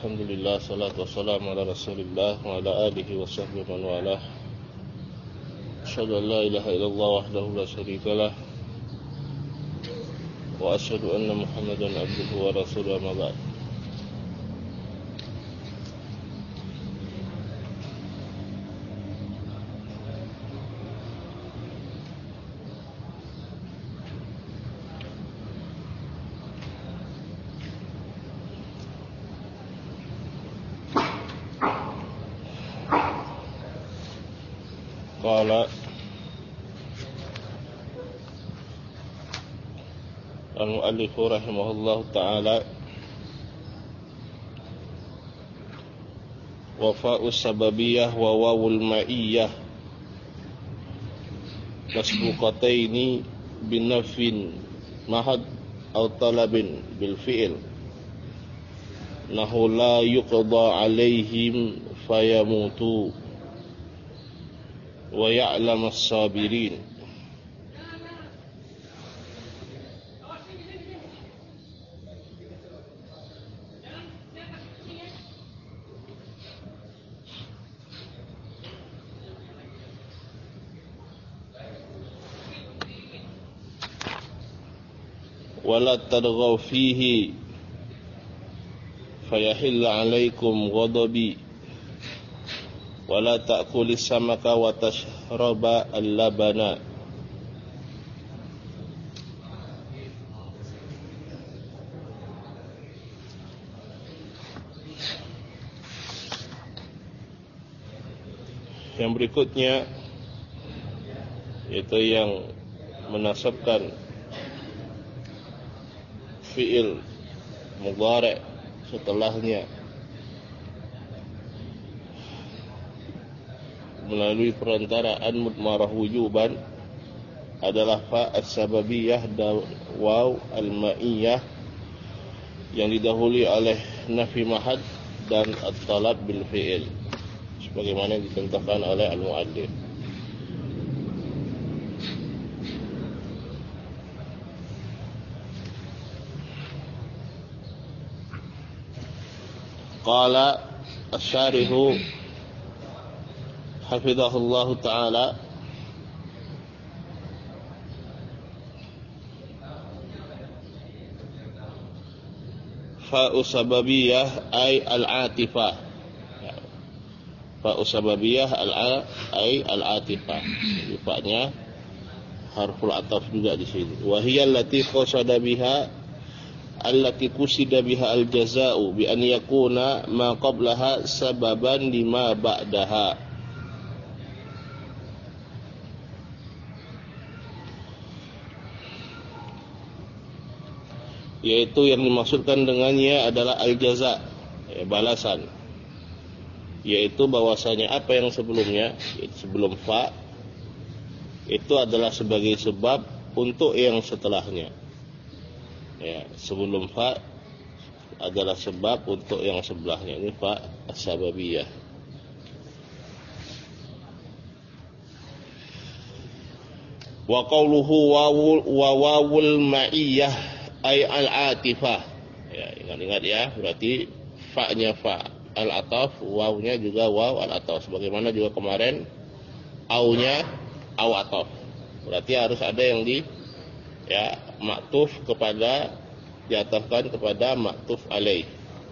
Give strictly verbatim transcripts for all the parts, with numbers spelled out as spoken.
Alhamdulillah, salatu wassalamu ala rasulillah wa ala alihi wa sahbihi man walah. Asyhadu an la ilaha illallah wahdahu la syarikalah wa asyhadu anna Muhammadan abduhu wa rasuluhu, amma ba'd. Qala al-mu'allif rahimahullahu ta'ala wa fa'u sababiyah wa wawul ma'iyyah masbuqataini binafin mahad aw talabin bil fi'il nahu la yuqda alaihim fayamutu wa ya'lam as-sabirin. Wala tadghaw fihi fayahilla alaikum ghadabi wala ta'kulis samaka wa tashraba al-labana. Yang berikutnya yaitu yang menasabkan fi'il mudhari' setelahnya melalui perantaraan mudmarah wujuban adalah fa as-sababiyah dan waw al-ma'iyyah yang didahului oleh nafi mahad dan at-talab bil fi'il sebagaimana ditentukan oleh al-mu'allif. Qala asy-syarihu hafizahullahu ta'ala fa'u sababiyah ay al-atifah. Fa'u sababiyah ay al-atifah. Fa'nya harful ataf juga di sini. Wa hiya allati qasada biha allati qusida biha al-jazaa'u bi an yakuna ma qablaha sababan lima ba'daha. Yaitu yang dimaksudkan dengannya adalah al-jaza, ya, balasan. Yaitu bahwasanya apa yang sebelumnya, sebelum fa, itu adalah sebagai sebab untuk yang setelahnya. Ya, sebelum fa adalah sebab untuk yang sebelahnya. Ini fa as-sababiyah. Wa qawluhu wawul wa wawul ma'iyyah ay al-atifah. Ya, ingat-ingat ya, berarti fa-nya fa al-ataf, wawnya juga waw al-ataf. Sebagaimana juga kemarin au-nya au ataf. Berarti harus ada yang di ya maktuf kepada diatafkan kepada maktuf alaih.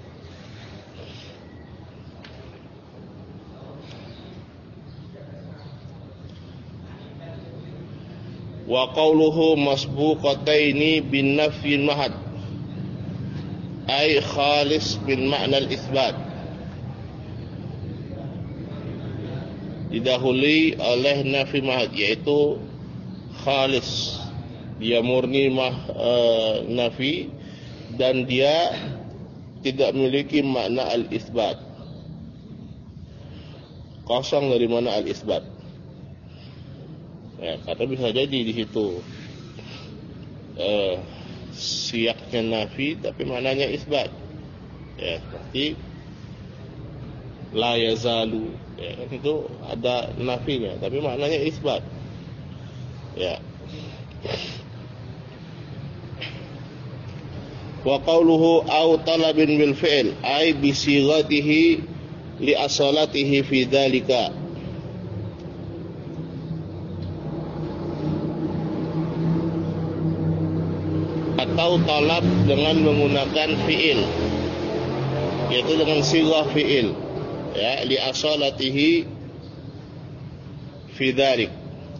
Wa qawluhu masbuqataini bin nafyin mahad ay khalis bin ma'na al-itsbat, didahului oleh nafi mahad yaitu khalis, dia murni mah e, nafi dan dia tidak memiliki makna al-itsbat. Kosong dari mana al-itsbat? Ya, karena bisa jadi di situ eh, siaknya nafi tapi maknanya isbat. Ya, seperti la yazalu, ya, kan itu ada nafinya tapi maknanya isbat. Ya. Wa qawluhu aw talabin bil fi'l ay bi sighatihi li asalatihi fi dzalika. Atau talab dengan menggunakan fi'il, yaitu dengan sighah fi'il, ya, li asalatihi fi dzalik.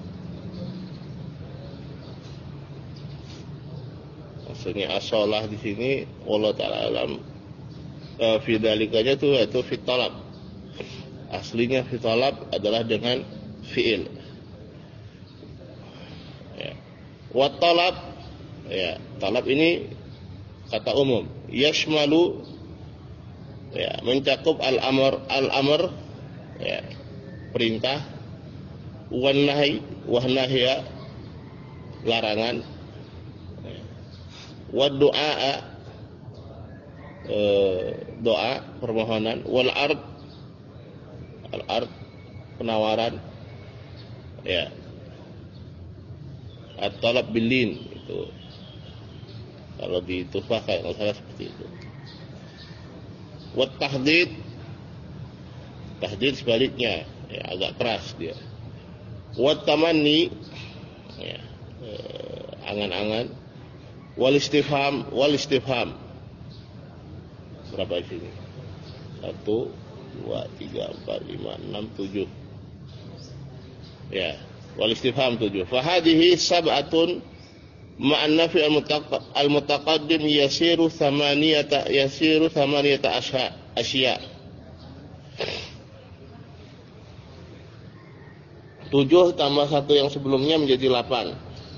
Maksudnya asalah di sini wallahu ta'ala alam, e, fi dzalikanya itu yaitu fi talab. Aslinya fi talab adalah dengan fi'il. Ya. Wa talab, ya, talab ini kata umum, yashmalu, ya, mencakup al-amr, al-amr, ya, perintah, wan nahi, wa nahya, larangan, wa du'a, doa, permohonan, wal ard, al ard, penawaran, ya, at-talab bilin, itu kalau di Tufah kayak nggak salah seperti itu. Wa tahdid, tahdid sebaliknya, ya, agak keras dia. Wa tamanni, ya, eh, angan-angan. Wal istifham, wal istifham. Berapa di sini? Satu, dua, tiga, empat, lima, enam, tujuh. Ya, wal istifham tujuh. Fahadihi sab'atun ma'an nafi al-mutaqaddim yasiru thamaniyata yasiru thamaniyata asya. asya. Tujuh tambah satu yang sebelumnya menjadi delapan.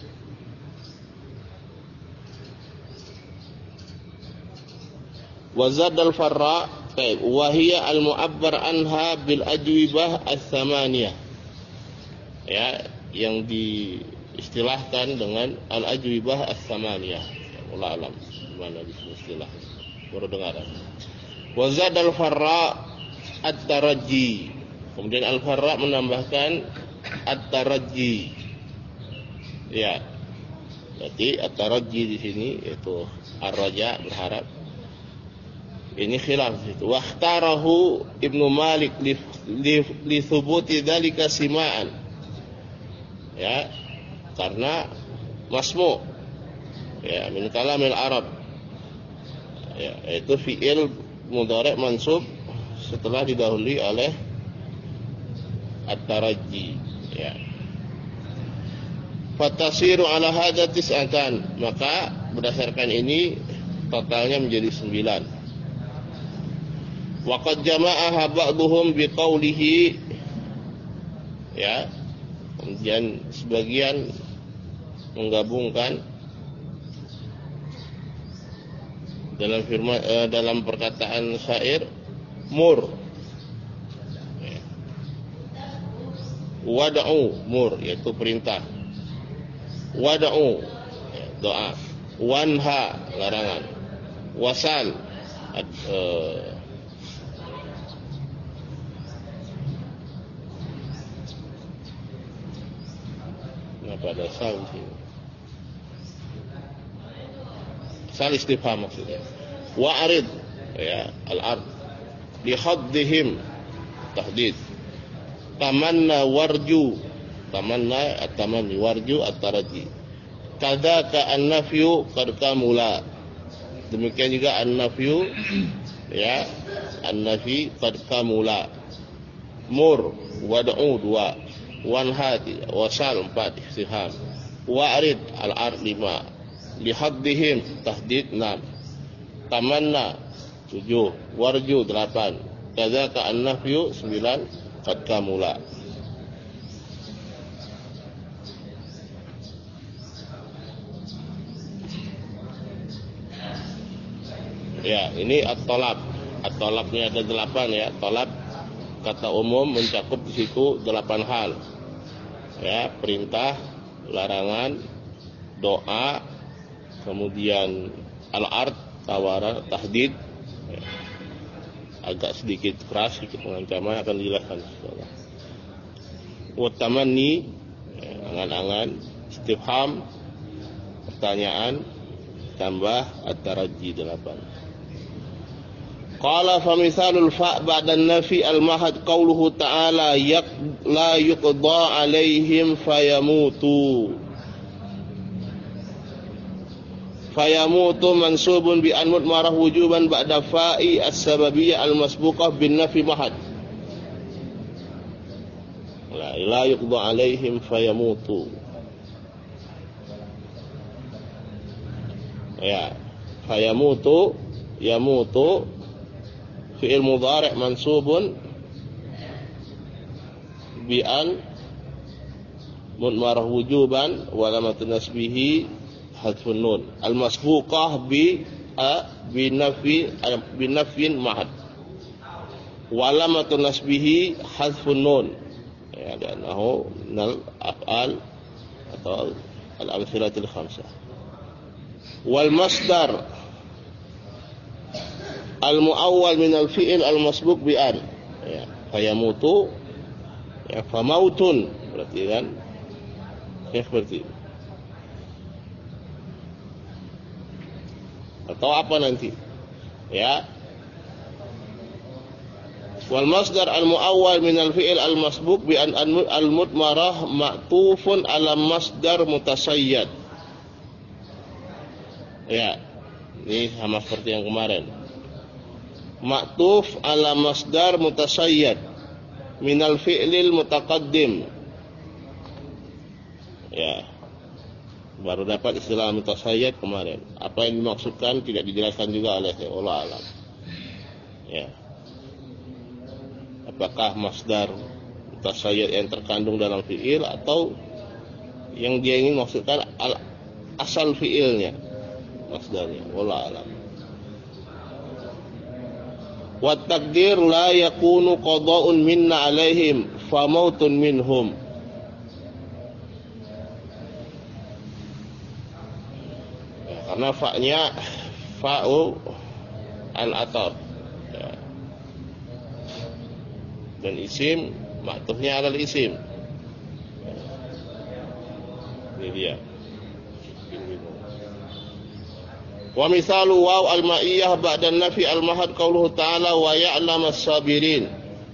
Wazad al-farra, baik, wahiyya al-mu'abbar anha bil ajwibah as-samaniyah, ya, yang diistilahkan dengan al-ajwibah as-samaniyah. Allah alam gimana di istilah, baru dengar. Wazad al-farra at-tarajji, kemudian al-farra menambahkan at-tarajji, ya, berarti at-tarajji di sini yaitu ar-raja, berharap. Ini khilaf itu. Wakhtarahu Ibnu Malik li li, li thubuti dzalika sima'an. Ya, karena masmu, ya, min kalamil Arab. Ya, itu fi'il mudhari' mansub setelah didahului oleh at-tarajji, ya. Fatasiru ala hadza tis'atan, maka berdasarkan ini totalnya menjadi sembilan. Waqad jama'aha ba'duhum biqaulihi, ya, kemudian sebagian menggabungkan dalam firman, eh, dalam perkataan syair mur, ya. Wada'u, mur yaitu perintah, wada'u, ya, doa, wanha, larangan, wasal, eh, pada sal sini. Sal istifham maksudnya. Wa'rid, ya, al-ard. Li haddihim, tahdid. Tamanna warju, tamanna at-tamanni, warju at-taraji. Kadzaka an-nafyu qad kamula. Demikian juga an-nafyu, ya, an-nafi qad kamula. Mur, wad'u, dua. Wanhati, wasal, empat, istifham. Wa'rid, al-ard, lima. Lihaddihim, tahdid, enam. Tamanna, tujuh. Warju, delapan. Kadzaka an-nafyu, sembilan. Qad kamula. Ya, ini at-talab. At-talabnya ada delapan, ya. Talab kata umum mencakup di situ delapan hal. Ya, perintah, larangan, doa, kemudian al-ard, tawaran, tahdid, ya. Agak sedikit keras, sedikit pengancaman, akan dijelaskan. Wa tamanni, ya, angan-angan, istifham, pertanyaan, tambah at-taraji delapan. Qala fa misalul fa' ba'da nafi al-mahad qauluhu ta'ala yak la yuqda 'alaihim fayamutu. Fayamutu mansubun bi an mudmarah wujuban ba'da fa'i as-sababiyyah al-masbuqah bin nafi mahad. La la yuqda 'alaihim fayamutu. Ya, fayamutu yamutu fi'il mudhari' mansubun bi an mudmarah wujuban wa alamatun nasbihi hadfun nun al masbuqah bi a bi nafi bi nafin mahad wa alamatun nasbihi hadfun nun ya li'annahu nal af'al atau al amthilatul khamsah wal masdar al-mu'awwal min al-fi'il al-masbuq bi an. Ya, fayamutu ya famautun berarti kan? Ya seperti itu. Atau apa nanti? Ya. Wal masdar al-mu'awwal min al-fi'il al-masbuq bi an al-mudmarah ma'tufun ala masdar mutasayyad. Ya. Ini sama seperti yang kemarin. Ma'tuf ala masdar mutasayyad minal fi'lil mutaqaddim. Ya. Baru dapat istilah mutasayyad kemarin. Apa yang dimaksudkan tidak dijelaskan juga oleh Allah alam. Ya. Apakah masdar mutasayyad yang terkandung dalam fi'il atau yang dia ingin maksudkan al asal fi'ilnya, masdarnya. Allah alam. Wa takdir la yakunu qada'un minna alaihim fa mautun minhum. Ya, karena fa'nya fa'u al-atab ya. Dan isim ma'tufnya alal isim ya. Ini dia. Wa misalu waw al-ma'iyyah ba'da nafi al-mahad qauluhu ta'ala wa ya'lamas sabirin.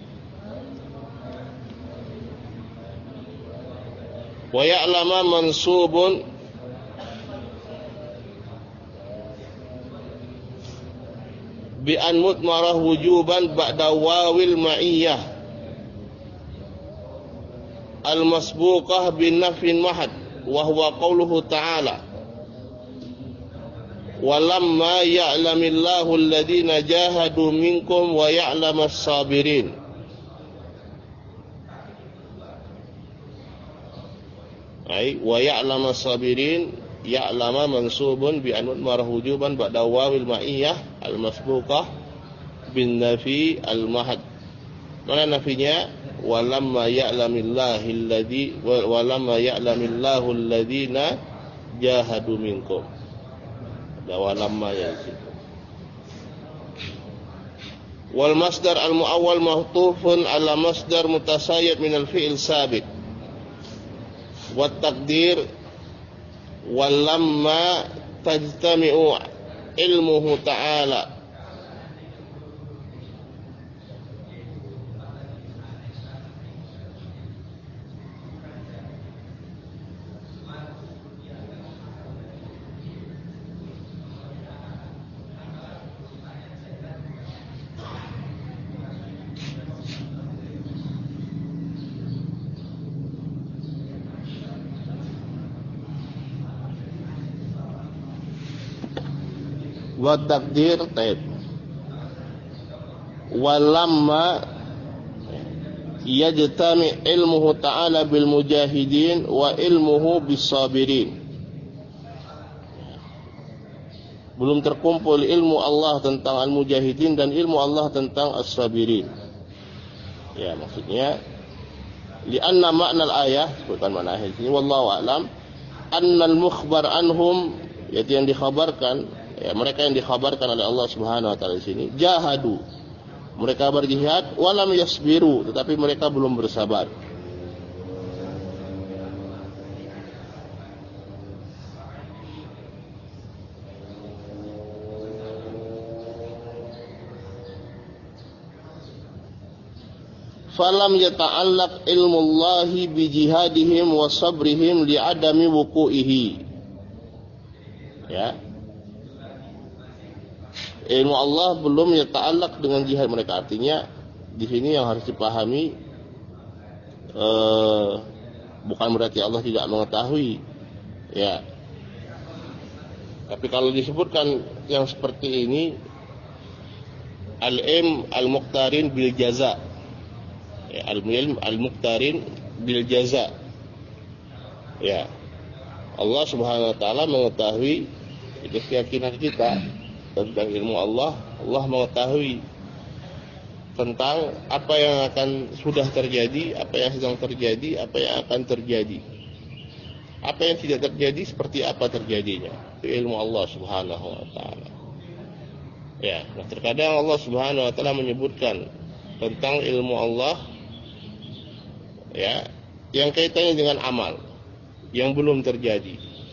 Wa ya'lama mansubun bi an mudmarah wujuban ba'da wawil ma'iyyah al-masbuqah bin nafin mahad wa huwa qauluhu ta'ala walamma ya'lamillahu alladhina jahadu minkum wa ya'lamas sabirin. Ai wa ya'lamas sabirin ya'lama mansubun bi an mudmarah wujuban ba'da wawil ma'iyyah al-masbuqah bin nafi al-mahad. Mana nafinya? Walamma ya'lamillahu alladhi walamma ya'lamillahu alladhina jahadu minkum. Walamma ya itu. Wal masdar al muawwal mahtufun ala masdar mutasayyid min al fi'il sabiq. Wat taqdir walamma tajtami'u ilmuhu ta'ala. Wa takdir taib walamma yajtami ilmuhu ta'ala bil mujahidin wa ilmuhu bis sabirin. Belum terkumpul ilmu Allah tentang al-mujahidin dan ilmu Allah tentang as-sabirin. Ya, maksudnya lianna makna al-ayah, bukan makna ayat ini, wallahu a'lam, annal mukhbar anhum, yaitu yang dikhabarkan, ya, mereka yang dikhabarkan oleh Allah Subhanahu wa taala di sini, jahadu, mereka berjihad, walam yasbiru, tetapi mereka belum bersabar. falam yata'allaq ilmullahi bijihadihim wa sabrihim li'adami wuku'ihi. Ya. Ilmu Allah belum yata'allaq dengan jihad mereka. Artinya di sini yang harus dipahami eh, bukan berarti Allah tidak mengetahui. Ya. Tapi kalau disebutkan yang seperti ini, al-ilm al-muqtarin bil jaza. Ya, al-ilm al-muqtarin bil jaza. Ya. Allah Subhanahu wa taala mengetahui, itu keyakinan kita tentang ilmu Allah. Allah mengetahui tentang apa yang akan sudah terjadi, apa yang sedang terjadi, apa yang akan terjadi. Apa yang tidak terjadi, seperti apa terjadinya. Itu ilmu Allah Subhanahu wa taala. Ya, nah terkadang Allah Subhanahu wa taala menyebutkan tentang ilmu Allah ya, yang kaitannya dengan amal yang belum terjadi.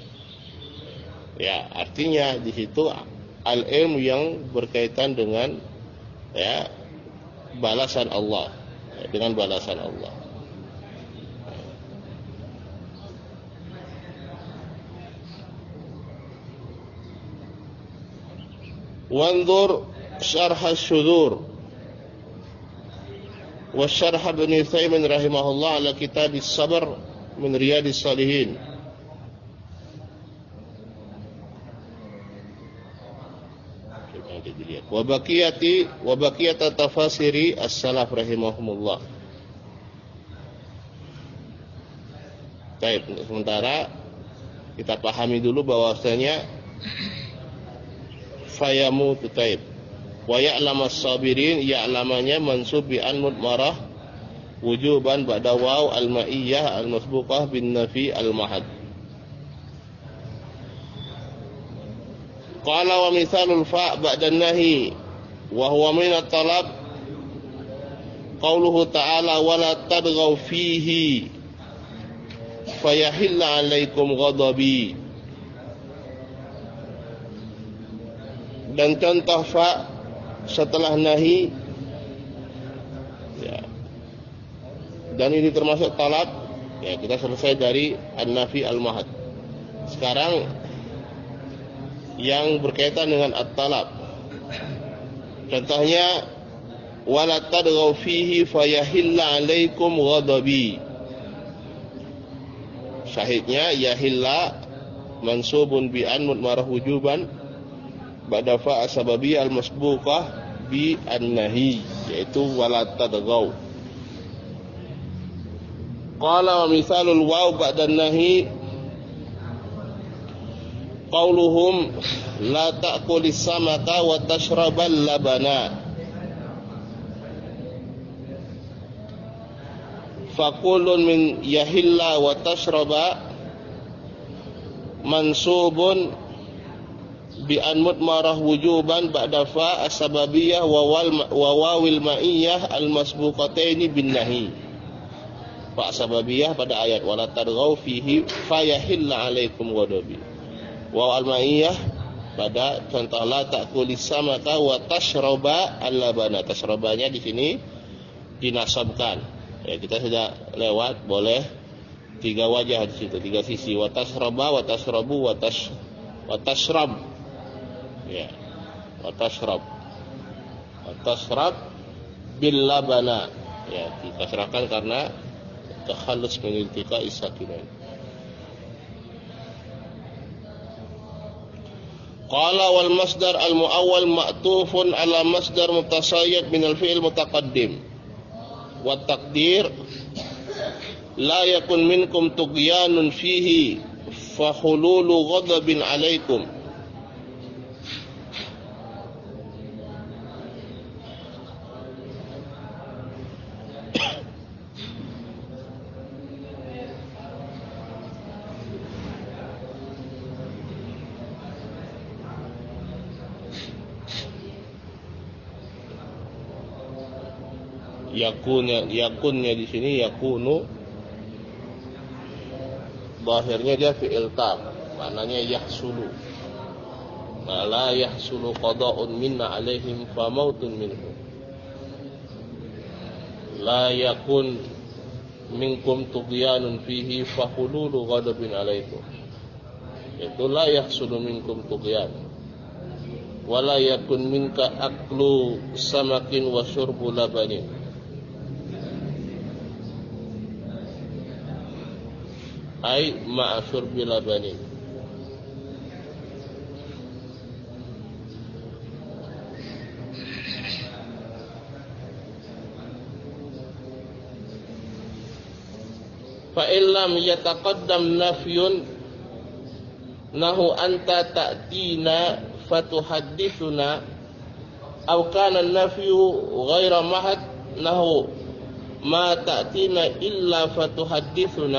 Ya, artinya di situ al-ilmu yang berkaitan dengan ya balasan Allah, ya, dengan balasan Allah. Wanzur syarh asy-syudzur wa syarh Ibnu Utsaimin rahimahullah ala kitab as-sabr min Riyadhis Shalihin. Wa baqiyati wa baqiyat tafasiri as-salaf rahimahumullah. Baik, sementara kita pahami dulu bahwasanya fayamutu taib wa ya'lamas sabirin, ya'lamanya mansub bi an mudmarah wujuban ba'da waw al-ma'iyyah al-masbuqah bin nafi al-mahad. Qala wa mithalul fa' ba'da an-nahi wa huwa min at-talab qauluhu ta'ala wa la tadghaw fihi fayahilla 'alaikum ghadabi. Dan contoh fa setelah nahi ya, dan ini termasuk talab ya, kita selesai dari an-nafi al-mahad. Sekarang yang berkaitan dengan at-talab, contohnya wala tadghaw fihi fayahilla 'alaikum ghadabi. Syahidnya yahilla mansubun bi an mudmarah wujuban ba'da fa asbabi al-masbuqah bi an-nahi, yaitu wala tadghaw. Qala wa mithalul waw ba'da an-nahi qauluhum la ta'kulis samaka wa tashrabal labana. Faqulun min yahilla wa tashraba mansubun bi an mudmarah wujuban ba'da fa as-sababiyah wa wawil ma'iyyah al-masbuqataini bin nahi. Fa as-sababiyah pada ayat wala tadghaw fihi fayahilla 'alaikum ghadabi. Wa al-ma'iyyah pada contoh la ta'kulis samaka wa tashraba al-labana. Tashrabanya di sini dinasabkan. Ya, kita sudah lewat, boleh tiga wajah di situ, tiga sisi. Wa tashraba wa tashrabu wa tash wa tashrab. Ya, watashrab, watashrab bil labana. Ya, dikasrahkan karena takhallus min iltiqa isakinan. Qala wal masdar al muawwal ma'tufun ala masdar mutasayyid min al fi'il mutaqaddim. Wa taqdir la yakun minkum tughyanun fihi fa hululu ghadabin 'alaikum. Yakunnya, yakunnya di sini yakunu, bahirnya dia fi'il tam, maknanya yahsulu. La yahsulu qada'un minna alaihim fa mautun minhu. la yakun minkum tughyanun fihi fahululu ghadabin alaikum. Itu la yahsulu minkum tughyan wa la yakun minka aklu samakin wa syurbu labanin. Ai ma'a syurbi labanin. Fa illam yataqaddam nafyun nahu anta ta'tina fatuhaddithuna aw kana an-nafyu ghaira mahad nahu ma ta'tina illa fatuhaddithuna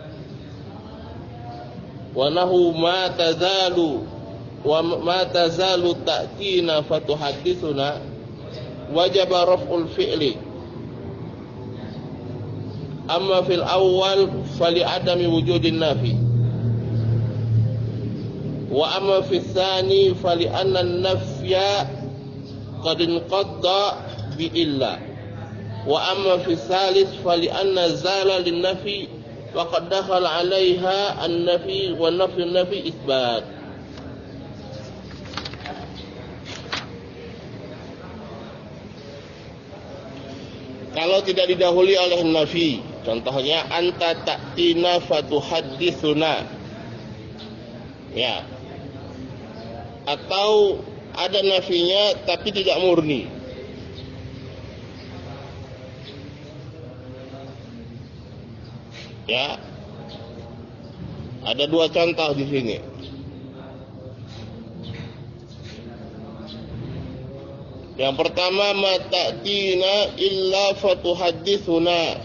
wa nahu ma tazalu wa ma tazalu ta'tina fatuhaddithuna wajaba raf'ul fi'li. Amma fil awal fali adami wujudin nafi wa amma fil thani fali anna nafya qad inqadda bi illa wa amma fil thalith fali anna zala lin nafi wa qad dakhala 'alaiha an nafi wa nafi nafi itsbat. Kalau tidak didahului oleh nafi, contohnya anta ta'tina fatuhaddithuna, ya, atau ada nafinya tapi tidak murni, ya, ada dua contoh di sini. Yang pertama, ma ta'tina illa fatuhaddithuna.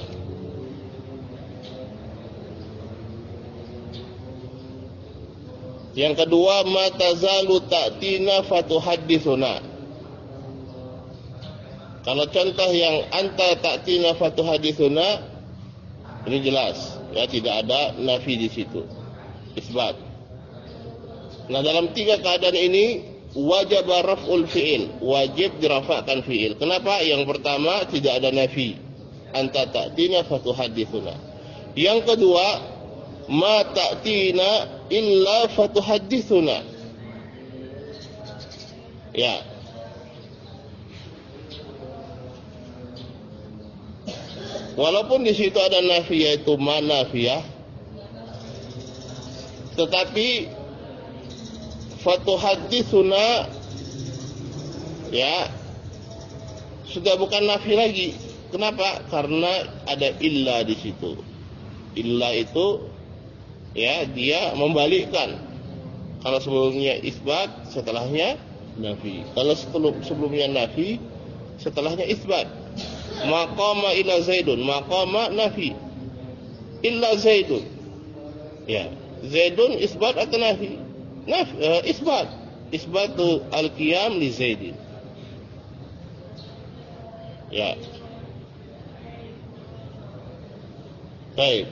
Yang kedua, ma tazalu ta'tina fatuhaddithuna. Kalau contoh yang anta ta'tina fatuhaddithuna, ini jelas, ya, tidak ada nafi di situ, isbat. Nah, dalam tiga keadaan ini wajib raf'ul fi'il, wajib dirafa'kan fi'il. Kenapa? Yang pertama tidak ada nafi, anta ta'tina fatuhaddithuna. Yang kedua, ma ta'tina illa fatuhaddithuna, ya. Walaupun di situ ada nafi, yaitu ma nafiyah, tetapi fatuhaddithuna, ya, sudah bukan nafi lagi. Kenapa? Karena ada illa di situ. Illa itu, ya, dia membalikkan. Kalau sebelumnya isbat, setelahnya nafi. Kalau sebelum sebelumnya nafi, setelahnya isbat. Maqama ila zaidun, maqama nafi, illa zaidun, ya, zaidun isbat atau nafi? Naf, uh, isbat, isbatu al-qiyam li zaidin, ya. Baik.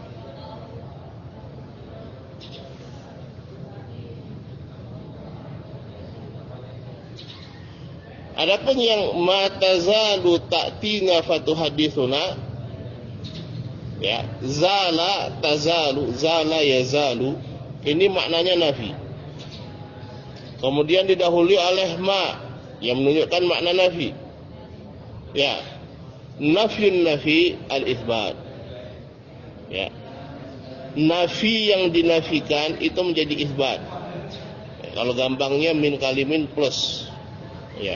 Adapun yang matazalu ta'tina fatuhaddithuna, ya, zala tazalu, zala yazalu, ini maknanya nafi. Kemudian didahului oleh ma yang menunjukkan makna nafi, ya, nafyun nafi al-itsbat, ya, nafi yang dinafikan itu menjadi isbat. Ya, kalau gampangnya min kalimin plus, ya,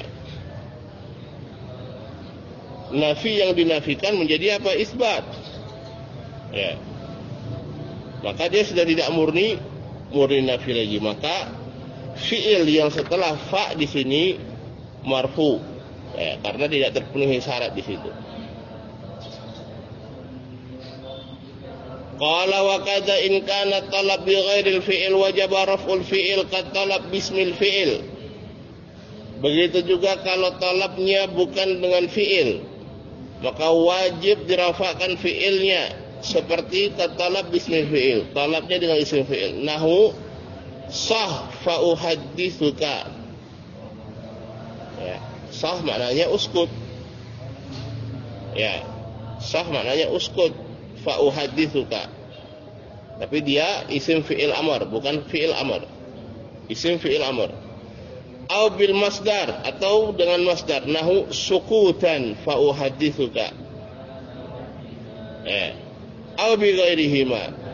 nafi yang dinafikan menjadi apa? Isbat, ya. Maka dia sudah tidak murni murni nafi lagi. Maka fi'il yang setelah fa di sini marfu, ya, karena tidak terpenuhi syarat di situ. Qala wa kadza in kana talab bi ghairil fi'il wajaba raf'ul fi'il kat talab bismil fi'il. Begitu juga kalau talabnya bukan dengan fi'il, maka wajib dirafa'kan fi'ilnya, seperti kat talab bismil fi'il, talabnya dengan isim fi'il. Nahu sah fa uhadditsuka, ya, sah maknanya uskut, ya, sah maknanya uskut, fa uhaditsuka. Tapi dia isim fi'il amr, bukan fi'il amr. Isim fi'il amr. Au bil masdar, atau dengan masdar, nahu sukutan fa uhaditsuka. Eh. Au bi ghairihima.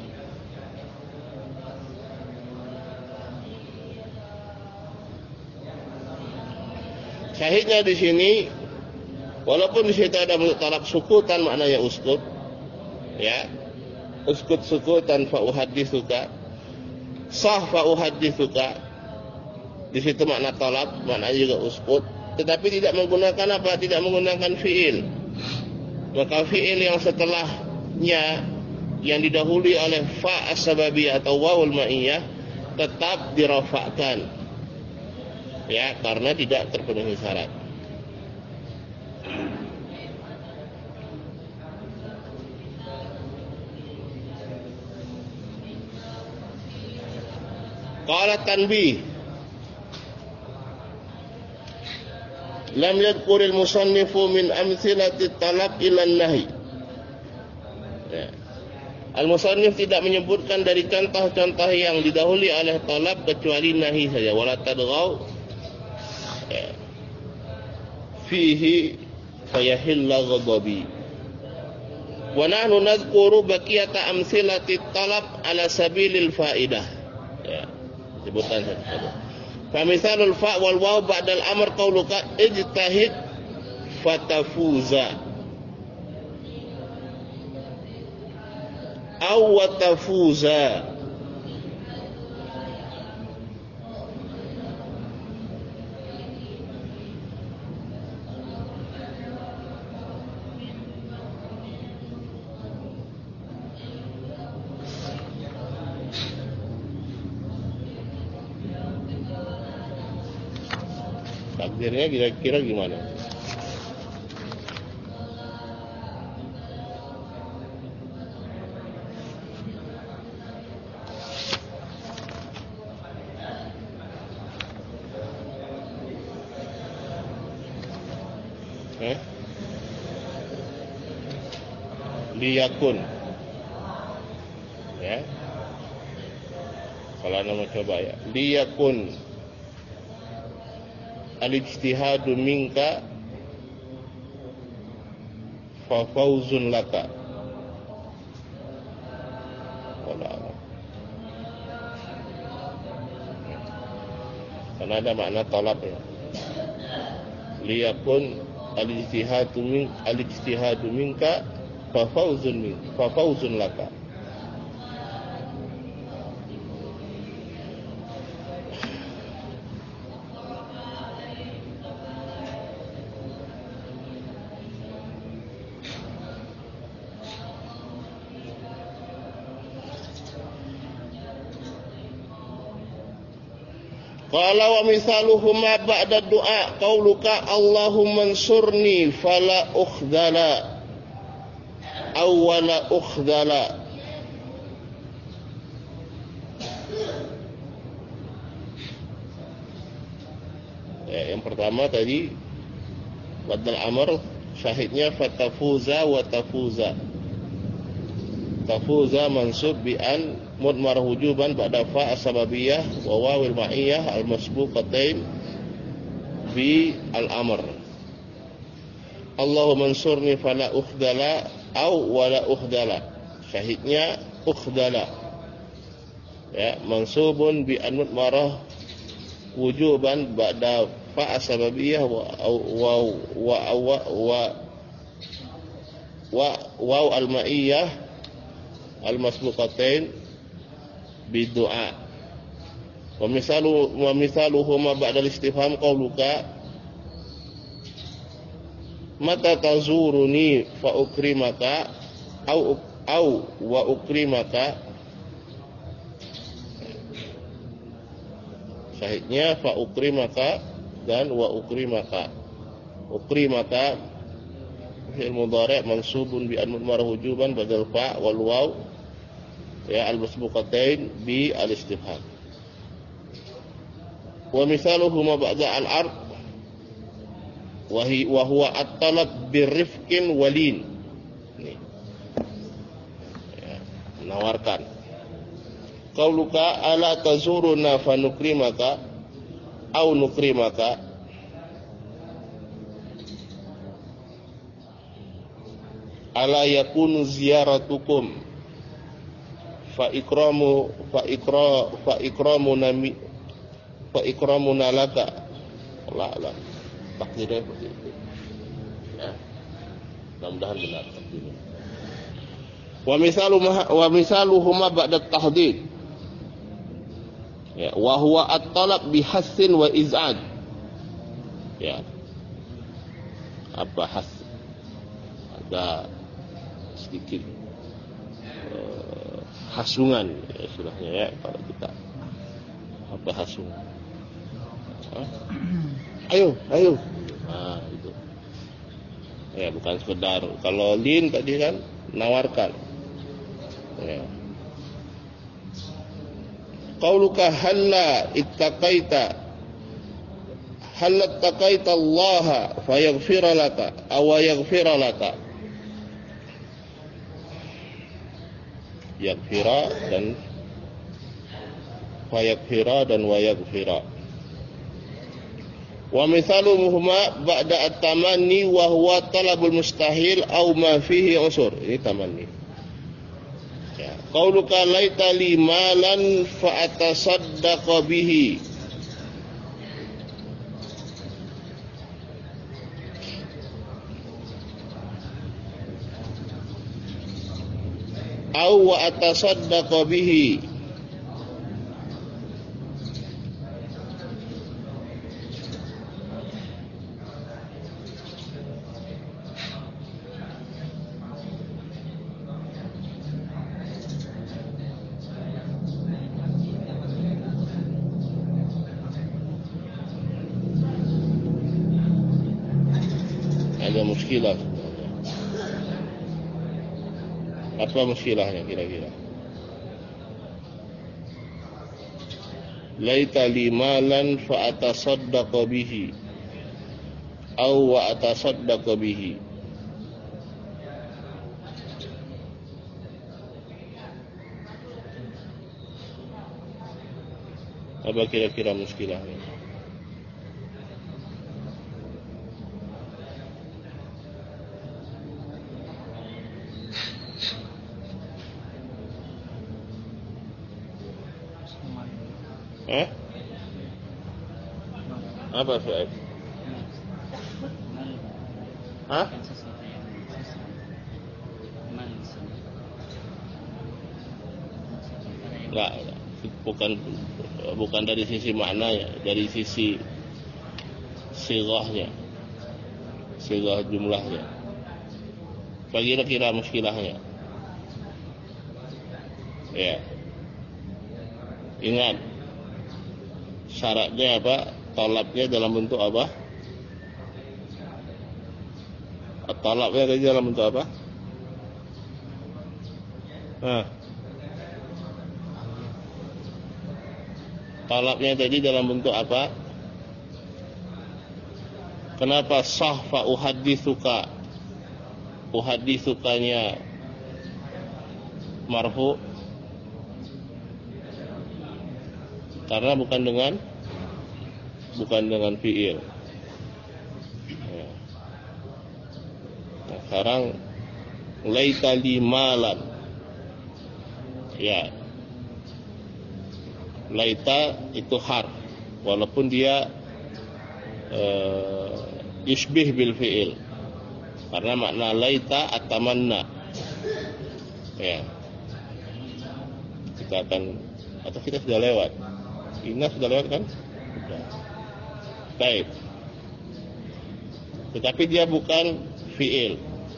Syahidnya di sini, walaupun di situ ada bentuk talab sukutan maknanya uskut, ya, uskut sukutan fa uhaditsuka, sah fa uhaditsuka, di situ makna talab, maknanya juga uskut, tetapi tidak menggunakan apa? Tidak menggunakan fiil. Maka fiil yang setelahnya yang didahului oleh fa as-sababiyah atau wawul ma'iyah tetap dirafa'kan. Ya, karena tidak terpenuhi syarat. Qala tanbih, lam yadhkuril musannifu min amthilati talab ila nahi. Ya. Al-musannif tidak menyebutkan dari contoh-contoh yang didahului oleh talab kecuali nahi saja. Wala tadghaw fihi fayahilla ghadabi. Wa nahnu nadhkuru baqiyata amthilati talab ala sabilil faidah. Ya, sebutan satu-satu. Fa mithalul fa wal waw ba'da al-amr qauluka ijtahid fatafuza aw watafuza. Takdirnya kira-kira gimana? Eh? Liyakun. Ya. Kalau nama coba ya. Liyakun al-ijtihadu minka fa fawzun laka. Wallah. Karena ada makna talab ya. Liyakun al-ijtihadu min al-ijtihadu minka fa fawzun min fa fawzun laka. Qala wa misaluhuma ba'da du'a qauluka Allahumma ansurni fala ukhdala aw wala ukhdala. Ya, yang pertama tadi badal amr, syahidnya fatafuza wa tafuza. Tafuza mansub bi an mudmar hujuban ba'da fa as-sababiyah wa wawil ma'iyah al-masbuqatain bi al-amr. Allahumma ansurni fala ukhdala au wala ukhdala. Syahidnya ukhdala. Ya, mansubun bi an mudmarah wujuban ba'da fa as-sababiyah wa wa wa wa wa waw al-ma'iyah al-masbuqatain bidu'a. Wa misalu wa misaluhuma ba'da al-istifham qauluka mata tazuruni fa ukrimaka au au wa ukrimaka. Syahidnya fa ukrimaka dan wa ukrimaka. Ukrimaka fi'il mudhari' mansubun bi an-mudmar wujuban badal fa wal waw ya al-masbuqatain bi al-istifham. Wa misaluhuma ba'da al-ard wa hi wa huwa at-talab birrifqin walin Nawarkan. Qauluka ala tazuruna fanukrimaka au nukrimaka. Ala yakunu ziyaratukum fa ikramu fa ikra fa ikramu nami fa ikramu nalaka. Allah Allah. Takdirnya seperti itu. Ya. Mudah-mudahan benar takdirnya. Wa misalu wa misaluhuma ba'da tahdid. Ya, wa huwa at-talab bihassin wa iz'ad. Ya. Apa has? Ada sedikit uh, hasungan ya, istilahnya ya kalau kita apa hasungan. Hah? Ayo, ayo. Nah, itu. Ya, bukan sekedar kalau lin tadi kan nawarkan. Ya. Qauluka halla ittaqaita halla ittaqaita Allah fayaghfira laka aw yaghfira laka. Yaghfira dan fayaghfira dan wayaghfira. Wa mithaluhuma ba'da at-tamanni wa huwa talabul mustahil aw ma fihi usur. Ini tamanni. Ya, qauluka laita li malan fa atasaddaqa bihi. Aw wa atasaddaqa bihi. Ada muskilah. Apa muskilahnya kira-kira? Laita li malan fa atasaddaqa bihi aw wa atasaddaqa bihi. Apa kira-kira muskilahnya? Eh? Apa Su'aib? Hah? Enggak, bukan bukan dari sisi maknanya, dari sisi sighahnya, sighah jumlahnya. Kira-kira muskilahnya. Ya. Ingat, syaratnya apa? Talabnya dalam bentuk apa? Talabnya tadi dalam bentuk apa? Nah. Talabnya tadi dalam bentuk apa? Kenapa sah fa uhadditsuka? Uhadditsukanya marfu? Karena bukan dengan bukan dengan fiil. Ya. Nah, sekarang laita li malan. Ya. Laita itu harf walaupun dia uh, yusbih bil fiil. Karena makna laita atamanna. Ya. Kita akan atau kita sudah lewat. Inna sudah lewat kan? Sudah. Baik. Tetapi dia bukan fiil.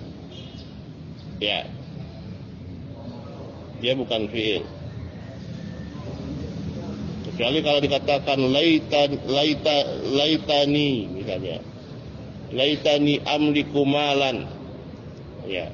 Ya. Dia bukan fiil. Kecuali kalau dikatakan laita laita laitani misalnya. Laitani amliku malan. Ya.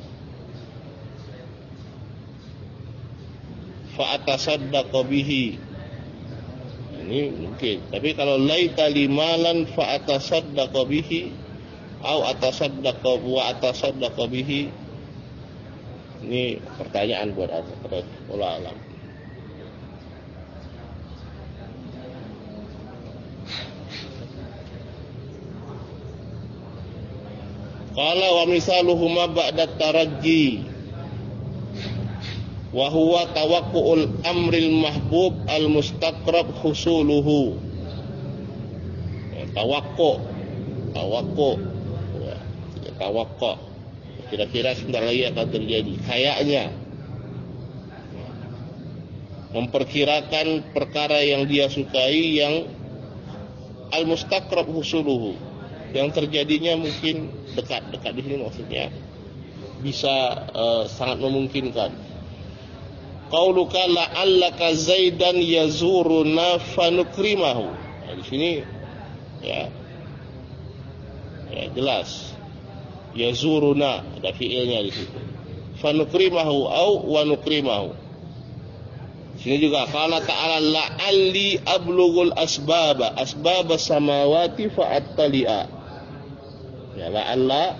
Fa atasaddaqa bihi. Ini mungkin. Tapi kalau laita limalan fa atasaddaqa bihi au atasaddaqa wa atasaddaqa bihi, Ini pertanyaan buat anda. Wallahu a'lam. Qala wa misaluhuma ba'da tarajji wa huwa tawaqqu'ul amril mahbub al mustaqrab husuluhu. Ya, tawaqqu'u, tawaqqu'u, ya, tawaqqu'u. Kira-kira sebentar lagi akan terjadi. Kayaknya memperkirakan perkara yang dia sukai yang al mustaqrab husuluhu, yang terjadinya mungkin dekat-dekat di sini maksudnya bisa uh, sangat memungkinkan. Qauluka la'allaka Zaidan yazuruna fanukrimahu. Nah, di sini ya, ya jelas yazuruna ada fiilnya di situ. Fanukrimahu au wa nukrimahu. Sini juga qala ta'ala la'alli ablughul asbaba asbaba samawati fa'attali'a. Ya la'alla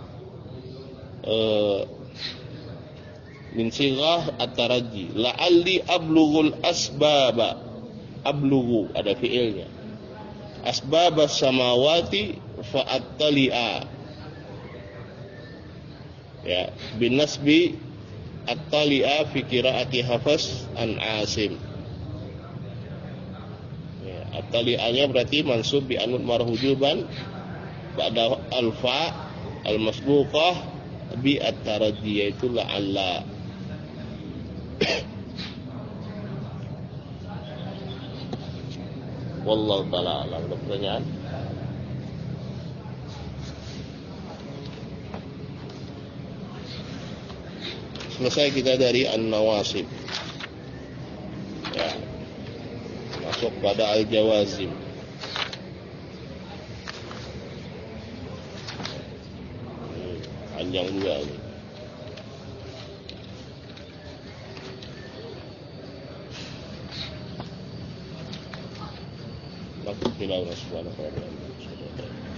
uh, min sighah at-taraji. La'alli ablughul asbaba, ablughu ada fiilnya. Asbaba samawati fa'attali'a. Ya, bin nasbi at-tali'a fi qiraati Hafs an Asim. Ya, at-tali'anya berarti mansub bi anut marhujuban ba'da alfa al-masbuqah bi at-taraji, yaitu la'alla. Wallahu ta'ala alam. Ada pertanyaan? Selesai kita dari an-nawasib. Ya. Masuk pada al-jawazim. Panjang juga ini. Lakukan subhanahu wa ta'ala.